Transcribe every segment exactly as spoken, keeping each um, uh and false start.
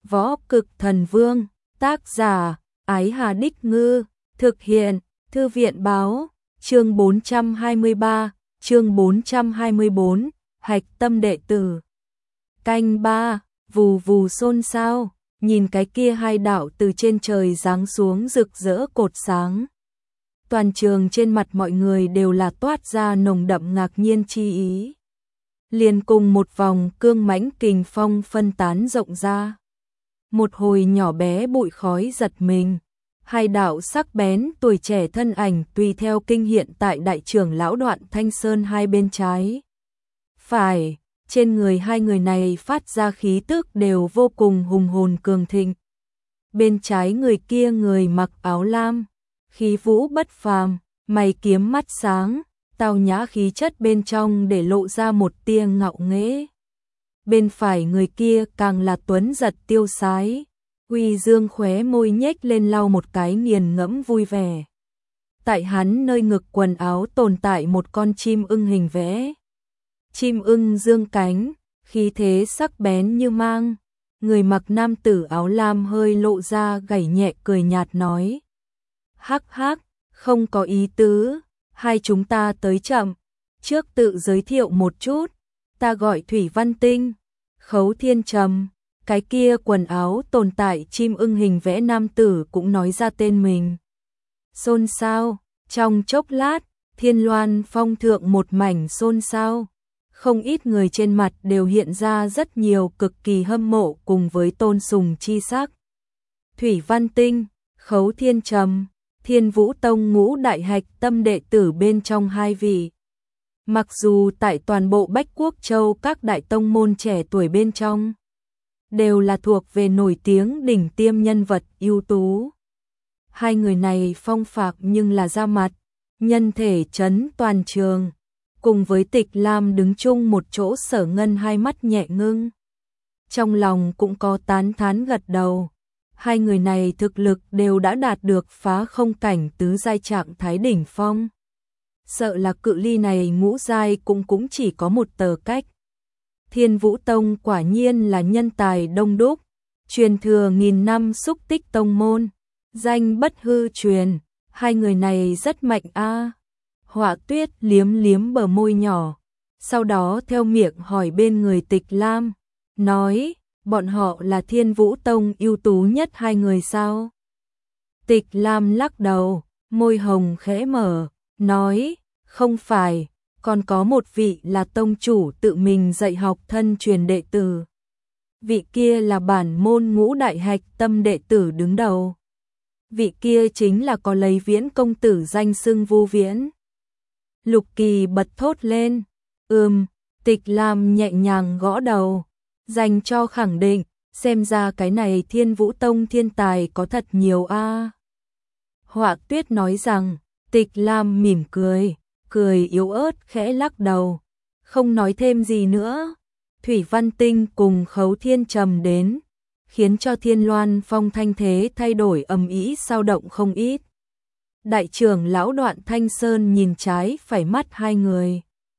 Võ Cực Thần Vương, tác giả, Ái Hà Đích Ngư, thực hiện, Thư viện Báo, chương bốn trăm hai mươi ba, chương bốn trăm hai mươi bốn, Hạch Tâm Đệ Tử. Canh ba, vù vù xôn xao, nhìn cái kia hai đạo từ trên trời giáng xuống rực rỡ cột sáng. Toàn trường trên mặt mọi người đều là toát ra nồng đậm ngạc nhiên chi ý. Liền cùng một vòng cương mãnh kình phong phân tán rộng ra. Một hồi nhỏ bé bụi khói giật mình, hai đạo sắc bén tuổi trẻ thân ảnh tùy theo kinh hiện tại đại trưởng lão Đoạn Thanh Sơn hai bên trái. Phải, trên người hai người này phát ra khí tức đều vô cùng hùng hồn cường thịnh. Bên trái người kia người mặc áo lam, khí vũ bất phàm, mày kiếm mắt sáng, tao nhã khí chất bên trong để lộ ra một tia ngạo nghễ. Bên phải người kia càng là tuấn giật tiêu sái, Uy Dương khóe môi nhếch lên lau một cái nghiền ngẫm vui vẻ. Tại hắn nơi ngực quần áo tồn tại một con chim ưng hình vẽ. Chim ưng dương cánh, khí thế sắc bén như mang. Người mặc nam tử áo lam hơi lộ ra gảy nhẹ cười nhạt nói: "Hắc hắc, không có ý tứ, hai chúng ta tới chậm, trước tự giới thiệu một chút, ta gọi Thủy Văn Tinh, Khấu Thiên Trầm." Cái kia quần áo tồn tại chim ưng hình vẽ nam tử cũng nói ra tên mình. Xôn xao, trong chốc lát, Thiên Loan Phong thượng một mảnh xôn xao. Không ít người trên mặt đều hiện ra rất nhiều cực kỳ hâm mộ cùng với tôn sùng chi sắc. Thủy Văn Tinh, Khấu Thiên Trầm, Thiên Vũ Tông ngũ đại hạch tâm đệ tử bên trong hai vị. Mặc dù tại toàn bộ Bách Quốc Châu các đại tông môn trẻ tuổi bên trong đều là thuộc về nổi tiếng đỉnh tiêm nhân vật ưu tú. Hai người này phong phạc nhưng là ra mặt, nhân thể chấn toàn trường. Cùng với Tịch Lam đứng chung một chỗ, Sở Ngân hai mắt nhẹ ngưng. Trong lòng cũng có tán thán gật đầu. Hai người này thực lực đều đã đạt được phá không cảnh tứ giai trạng thái đỉnh phong. Sợ là cự ly này ngũ giai cũng cũng chỉ có một tờ cách. Thiên Vũ Tông quả nhiên là nhân tài đông đúc, truyền thừa nghìn năm xúc tích tông môn, danh bất hư truyền, hai người này rất mạnh a. À. Họa Tuyết liếm liếm bờ môi nhỏ, sau đó theo miệng hỏi bên người Tịch Lam, nói: "Bọn họ là Thiên Vũ Tông ưu tú nhất hai người sao?" Tịch Lam lắc đầu, môi hồng khẽ mở, nói: "Không phải, còn có một vị là tông chủ tự mình dạy học thân truyền đệ tử. Vị kia là bản môn ngũ đại hạch tâm đệ tử đứng đầu. Vị kia chính là có lấy Viễn công tử danh xưng Vu Viễn." Lục Kỳ bật thốt lên, "Ừm." Tịch Lam nhẹ nhàng gõ đầu, dành cho khẳng định, xem ra cái này Thiên Vũ Tông thiên tài có thật nhiều a. À. Họa Tuyết nói rằng, Tịch Lam mỉm cười, cười yếu ớt khẽ lắc đầu, không nói thêm gì nữa. Thủy Văn Tinh cùng Khấu Thiên Trầm đến, khiến cho Thiên Loan Phong thanh thế thay đổi ầm ĩ sao động không ít. Đại trưởng lão Đoạn Thanh Sơn nhìn trái phải mắt hai người,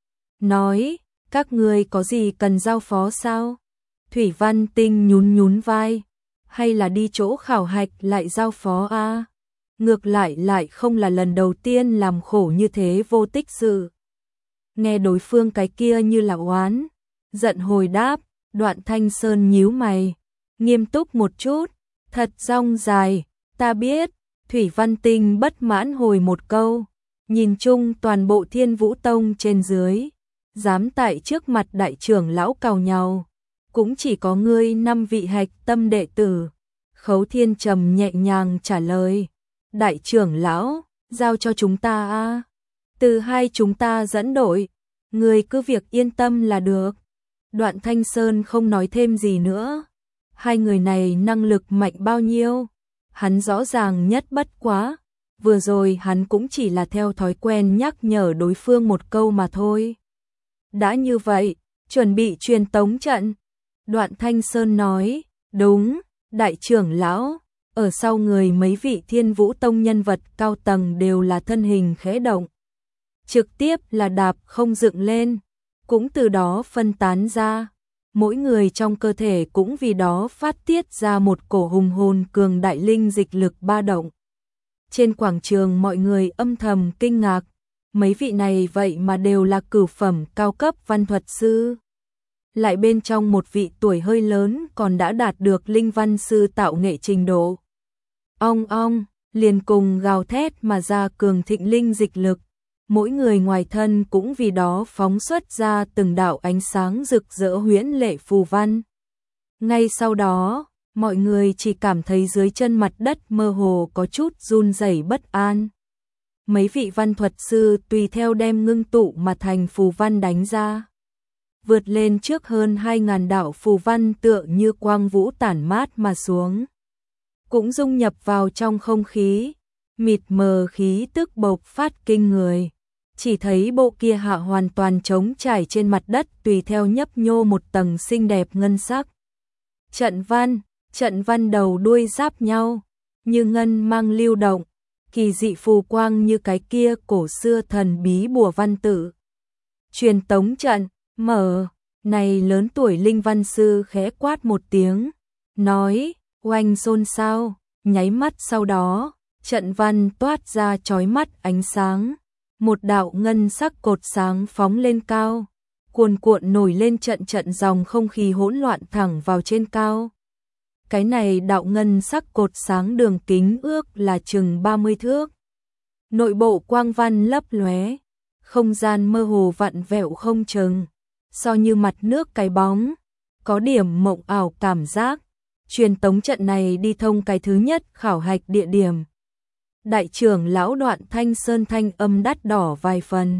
nói: "Các ngươi có gì cần giao phó sao?" Thủy Văn Tinh nhún nhún vai, "Hay là đi chỗ khảo hạch lại giao phó a? À? Ngược lại lại không là lần đầu tiên làm khổ như thế vô tích sự." Nghe đối phương cái kia như là oán giận hồi đáp, Đoạn Thanh Sơn nhíu mày, nghiêm túc một chút, thật rong dài, "Ta biết." Thủy Văn Tinh bất mãn hồi một câu, nhìn chung toàn bộ Thiên Vũ Tông trên dưới, dám tại trước mặt đại trưởng lão cào nhàu, cũng chỉ có ngươi năm vị hạch tâm đệ tử. Khấu Thiên Trầm nhẹ nhàng trả lời, "Đại trưởng lão, giao cho chúng ta a, à. Từ hai chúng ta dẫn đội, ngươi cứ việc yên tâm là được." Đoạn Thanh Sơn không nói thêm gì nữa. Hai người này năng lực mạnh bao nhiêu, hắn rõ ràng nhất bất quá, vừa rồi hắn cũng chỉ là theo thói quen nhắc nhở đối phương một câu mà thôi. "Đã như vậy, chuẩn bị truyền tống trận." Đoạn Thanh Sơn nói, "Đúng, đại trưởng lão." Ở sau người mấy vị Thiên Vũ Tông nhân vật cao tầng đều là thân hình khẽ động, trực tiếp là đạp không dựng lên, cũng từ đó phân tán ra. mỗi người trong cơ thể cũng vì đó phát tiết ra một cổ hùng hồn cường đại linh dịch lực ba động. Trên quảng trường mọi người âm thầm kinh ngạc, mấy vị này vậy mà đều là cửu phẩm cao cấp văn thuật sư. Lại bên trong một vị tuổi hơi lớn còn đã đạt được linh văn sư tạo nghệ trình độ. Ong ong, liền cùng gào thét mà ra cường thịnh linh dịch lực, mỗi người ngoài thân cũng vì đó phóng xuất ra từng đạo ánh sáng rực rỡ huyễn lệ phù văn. Ngay sau đó, mọi người chỉ cảm thấy dưới chân mặt đất mơ hồ có chút run rẩy bất an. Mấy vị văn thuật sư tùy theo đem ngưng tụ mà thành phù văn đánh ra. Vượt lên trước hơn hai ngàn đạo phù văn tựa như quang vũ tản mát mà xuống. Cũng dung nhập vào trong không khí, mịt mờ khí tức bộc phát kinh người. Chỉ thấy bộ kia hạ hoàn toàn trống trải trên mặt đất tùy theo nhấp nhô một tầng xinh đẹp ngân sắc. Trận văn, trận văn đầu đuôi giáp nhau, như ngân mang lưu động, kỳ dị phù quang như cái kia cổ xưa thần bí bùa văn tự. Truyền tống trận, mở, này lớn tuổi linh văn sư khẽ quát một tiếng, nói, oanh xôn xao, nháy mắt sau đó, trận văn toát ra chói mắt ánh sáng. Một đạo ngân sắc cột sáng phóng lên cao, cuồn cuộn nổi lên trận trận dòng không khí hỗn loạn thẳng vào trên cao. Cái này đạo ngân sắc cột sáng đường kính ước là chừng ba mươi thước. Nội bộ quang văn lấp lóe, không gian mơ hồ vặn vẹo không chừng, so như mặt nước cái bóng, có điểm mộng ảo cảm giác. Truyền tống trận này đi thông cái thứ nhất khảo hạch địa điểm. Đại trưởng lão Đoạn Thanh Sơn thanh âm đắt đỏ vài phần.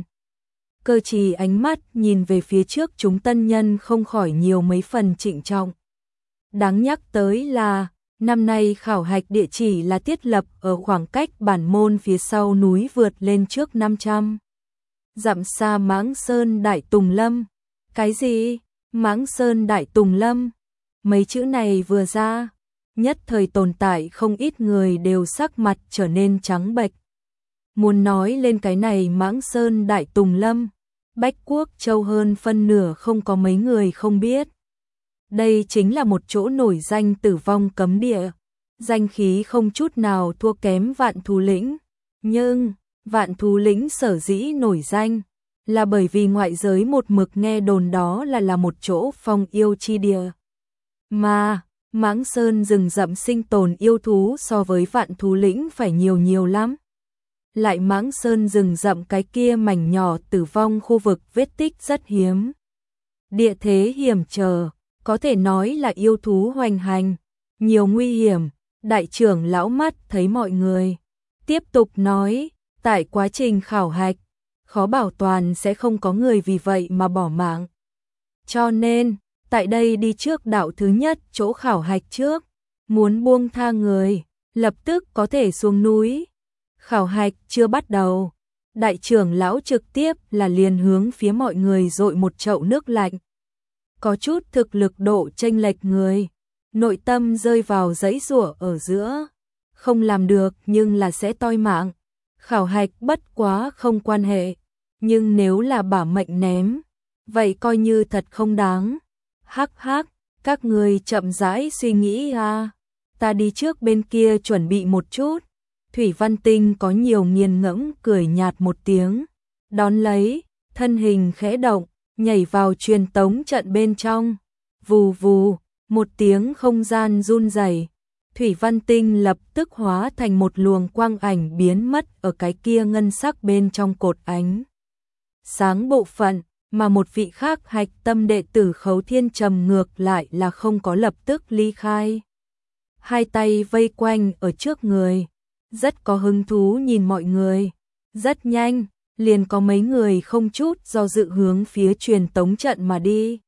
Cơ trì ánh mắt nhìn về phía trước chúng tân nhân không khỏi nhiều mấy phần trịnh trọng. Đáng nhắc tới là, năm nay khảo hạch địa chỉ là thiết lập ở khoảng cách bản môn phía sau núi vượt lên trước năm trăm. Dặm xa Mãng Sơn Đại Tùng Lâm. Cái gì? Mãng Sơn Đại Tùng Lâm? Mấy chữ này vừa ra, nhất thời tồn tại không ít người đều sắc mặt trở nên trắng bệch. Muốn nói lên cái này Mãng Sơn Đại Tùng Lâm, Bách Quốc Châu hơn phân nửa không có mấy người không biết. Đây chính là một chỗ nổi danh tử vong cấm địa, danh khí không chút nào thua kém Vạn Thú Lĩnh. Nhưng, Vạn Thú Lĩnh sở dĩ nổi danh, là bởi vì ngoại giới một mực nghe đồn đó là là một chỗ phong yêu chi địa. Mà, Mãng Sơn rừng rậm sinh tồn yêu thú so với Vạn Thú Lĩnh phải nhiều nhiều lắm. Lại Mãng Sơn rừng rậm cái kia mảnh nhỏ tử vong khu vực vết tích rất hiếm. Địa thế hiểm trở, có thể nói là yêu thú hoành hành, nhiều nguy hiểm. Đại trưởng lão mắt thấy mọi người, tiếp tục nói, tại quá trình khảo hạch, khó bảo toàn sẽ không có người vì vậy mà bỏ mạng. Cho nên, tại đây đi trước đạo thứ nhất chỗ khảo hạch trước, muốn buông tha người, lập tức có thể xuống núi. Khảo hạch chưa bắt đầu, đại trưởng lão trực tiếp là liền hướng phía mọi người dội một chậu nước lạnh. Có chút thực lực độ chênh lệch người, nội tâm rơi vào giãy giụa ở giữa, không làm được nhưng là sẽ toi mạng. Khảo hạch bất quá không quan hệ, nhưng nếu là bả mệnh ném, vậy coi như thật không đáng. Hắc hắc, các người chậm rãi suy nghĩ à, ta đi trước bên kia chuẩn bị một chút. Thủy Văn Tinh có nhiều nghiền ngẫm cười nhạt một tiếng, đón lấy, thân hình khẽ động, nhảy vào truyền tống trận bên trong. Vù vù, một tiếng không gian run rẩy, Thủy Văn Tinh lập tức hóa thành một luồng quang ảnh biến mất ở cái kia ngân sắc bên trong cột ánh sáng bộ phận, mà một vị khác hạch tâm đệ tử Khấu Thiên Trầm ngược lại là không có lập tức ly khai. Hai tay vây quanh ở trước người, rất có hứng thú nhìn mọi người. Rất nhanh, liền có mấy người không chút do dự hướng phía truyền tống trận mà đi.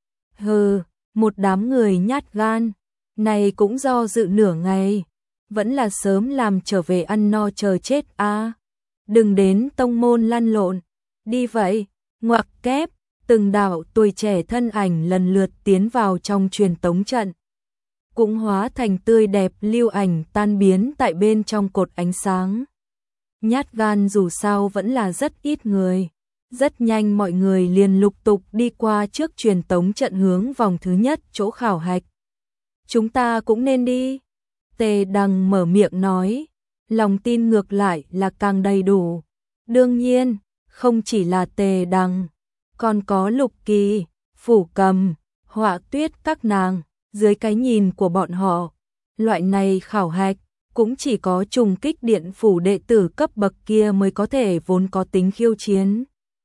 Hừ, một đám người nhát gan, này cũng do dự nửa ngày, vẫn là sớm làm trở về ăn no chờ chết a. À. Đừng đến tông môn lăn lộn, đi vậy. Ngoặc kép, từng đạo tuổi trẻ thân ảnh lần lượt tiến vào trong truyền tống trận, cũng hóa thành tươi đẹp lưu ảnh tan biến tại bên trong cột ánh sáng. Nhát gan dù sao vẫn là rất ít người, Rất nhanh mọi người liền lục tục đi qua trước truyền tống trận hướng vòng thứ nhất chỗ khảo hạch. Chúng ta cũng nên đi. Tề Đằng mở miệng nói, lòng tin ngược lại là càng đầy đủ. Đương nhiên, không chỉ là Tề Đằng, còn có Lục Kỳ, Phủ Cầm, Họa Tuyết các nàng. Dưới cái nhìn của bọn họ, loại này khảo hạch cũng chỉ có trùng kích điện phủ đệ tử cấp bậc kia mới có thể vốn có tính khiêu chiến.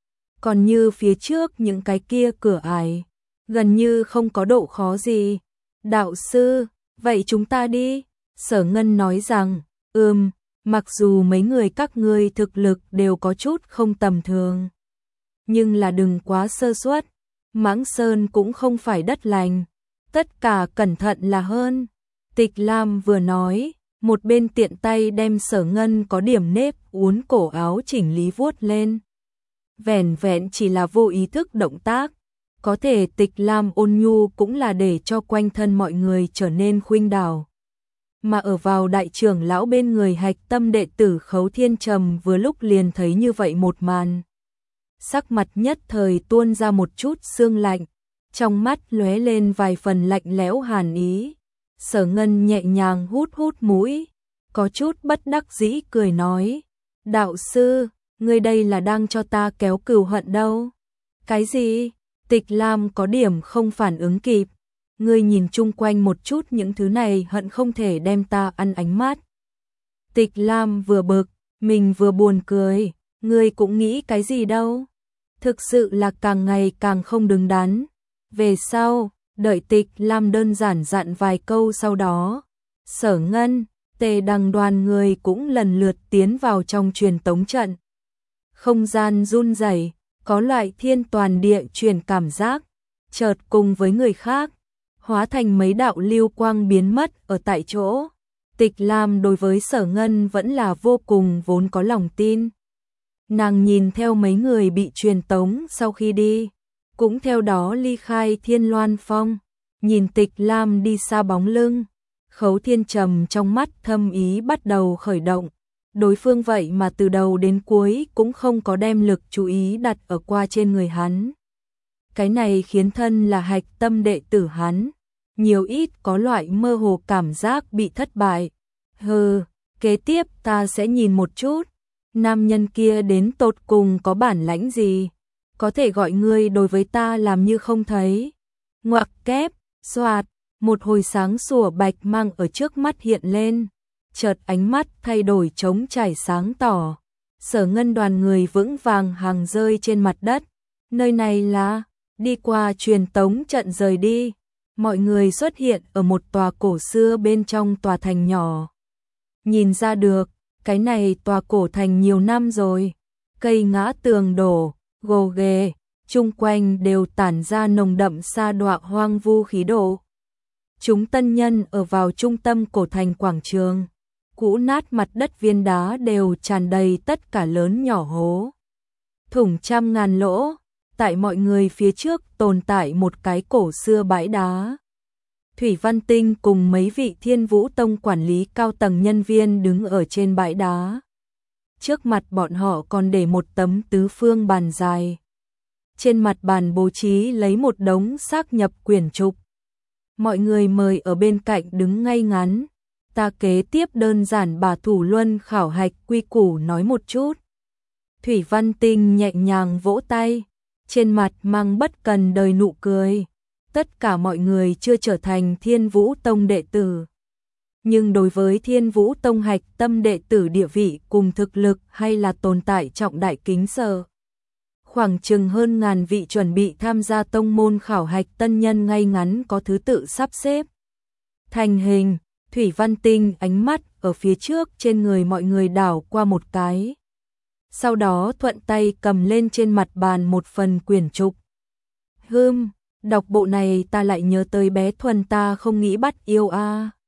Còn như phía trước những cái kia cửa ải, gần như không có độ khó gì. Đạo sư, vậy chúng ta đi. Sở Ngân nói rằng, ừm, mặc dù mấy người các ngươi thực lực đều có chút không tầm thường, nhưng là đừng quá sơ suất, Mãng Sơn cũng không phải đất lành, tất cả cẩn thận là hơn. Tịch Lam vừa nói, một bên tiện tay đem Sở Ngân có điểm nếp uốn cổ áo chỉnh lý vuốt lên. Vẻn vẹn chỉ là vô ý thức động tác, có thể Tịch Lam ôn nhu cũng là để cho quanh thân mọi người trở nên khuynh đảo. Mà ở vào đại trưởng lão bên người hạch tâm đệ tử Khấu Thiên Trầm vừa lúc liền thấy như vậy một màn. Sắc mặt nhất thời tuôn ra một chút sương lạnh, trong mắt lóe lên vài phần lạnh lẽo hàn ý. Sở Ngân nhẹ nhàng hút hút mũi, có chút bất đắc dĩ cười nói, đạo sư, ngươi đây là đang cho ta kéo cừu hận đâu. Cái gì? Tịch Lam có điểm không phản ứng kịp. Ngươi nhìn chung quanh một chút, những thứ này hận không thể đem ta ăn ánh mắt. Tịch Lam vừa bực, mình vừa buồn cười, ngươi cũng nghĩ cái gì đâu. Thực sự là càng ngày càng không đứng đắn. Về sau, đợi Tịch Lam đơn giản dặn vài câu sau đó, Sở Ngân, Tề Đằng đoàn người cũng lần lượt tiến vào trong truyền tống trận. Không gian run rẩy, có loại thiên toàn địa truyền cảm giác, chợt cùng với người khác, hóa thành mấy đạo lưu quang biến mất ở tại chỗ. Tịch Lam đối với Sở Ngân vẫn là vô cùng vốn có lòng tin. Nàng nhìn theo mấy người bị truyền tống sau khi đi, cũng theo đó ly khai Thiên Loan Phong, nhìn Tịch Lam đi xa bóng lưng, Khấu Thiên Trầm trong mắt thâm ý bắt đầu khởi động. Đối phương vậy mà từ đầu đến cuối cũng không có đem lực chú ý đặt ở qua trên người hắn. Cái này khiến thân là hạch tâm đệ tử hắn, nhiều ít có loại mơ hồ cảm giác bị thất bại. Hừ, kế tiếp ta sẽ nhìn một chút, nam nhân kia đến tột cùng có bản lãnh gì, có thể gọi ngươi đối với ta làm như không thấy. Ngoặc kép, xoạt, một hồi sáng sủa bạch mang ở trước mắt hiện lên, chợt ánh mắt thay đổi trống trải sáng tỏ. Sở Ngân đoàn người vững vàng hàng rơi trên mặt đất. Nơi này là, đi qua truyền tống trận rời đi, mọi người xuất hiện ở một tòa cổ xưa bên trong tòa thành nhỏ. Nhìn ra được, cái này tòa cổ thành nhiều năm rồi, cây ngã tường đổ, gồ ghề, chung quanh đều tản ra nồng đậm sa đọa hoang vu khí độ. Chúng tân nhân ở vào trung tâm cổ thành quảng trường, cũ nát mặt đất viên đá đều tràn đầy tất cả lớn nhỏ hố, thủng trăm ngàn lỗ. Tại mọi người phía trước tồn tại một cái cổ xưa bãi đá. Thủy Văn Tinh cùng mấy vị Thiên Vũ Tông quản lý cao tầng nhân viên đứng ở trên bãi đá. Trước mặt bọn họ còn để một tấm tứ phương bàn dài. Trên mặt bàn bố trí lấy một đống xác nhập quyển trục. Mọi người mời ở bên cạnh đứng ngay ngắn. Ta kế tiếp đơn giản bà thủ luân khảo hạch quy củ nói một chút. Thủy Văn Tinh nhẹ nhàng vỗ tay, trên mặt mang bất cần đời nụ cười. Tất cả mọi người chưa trở thành Thiên Vũ Tông đệ tử, nhưng đối với Thiên Vũ Tông hạch tâm đệ tử địa vị cùng thực lực hay là tồn tại trọng đại kính sợ. Khoảng chừng hơn ngàn vị chuẩn bị tham gia tông môn khảo hạch tân nhân ngay ngắn có thứ tự sắp xếp thành hình. Thủy Văn Tinh ánh mắt ở phía trước trên người mọi người đảo qua một cái, sau đó thuận tay cầm lên trên mặt bàn một phần quyển trục. Hừm, đọc bộ này ta lại nhớ tới bé Thuần ta không nghĩ bắt yêu a. À.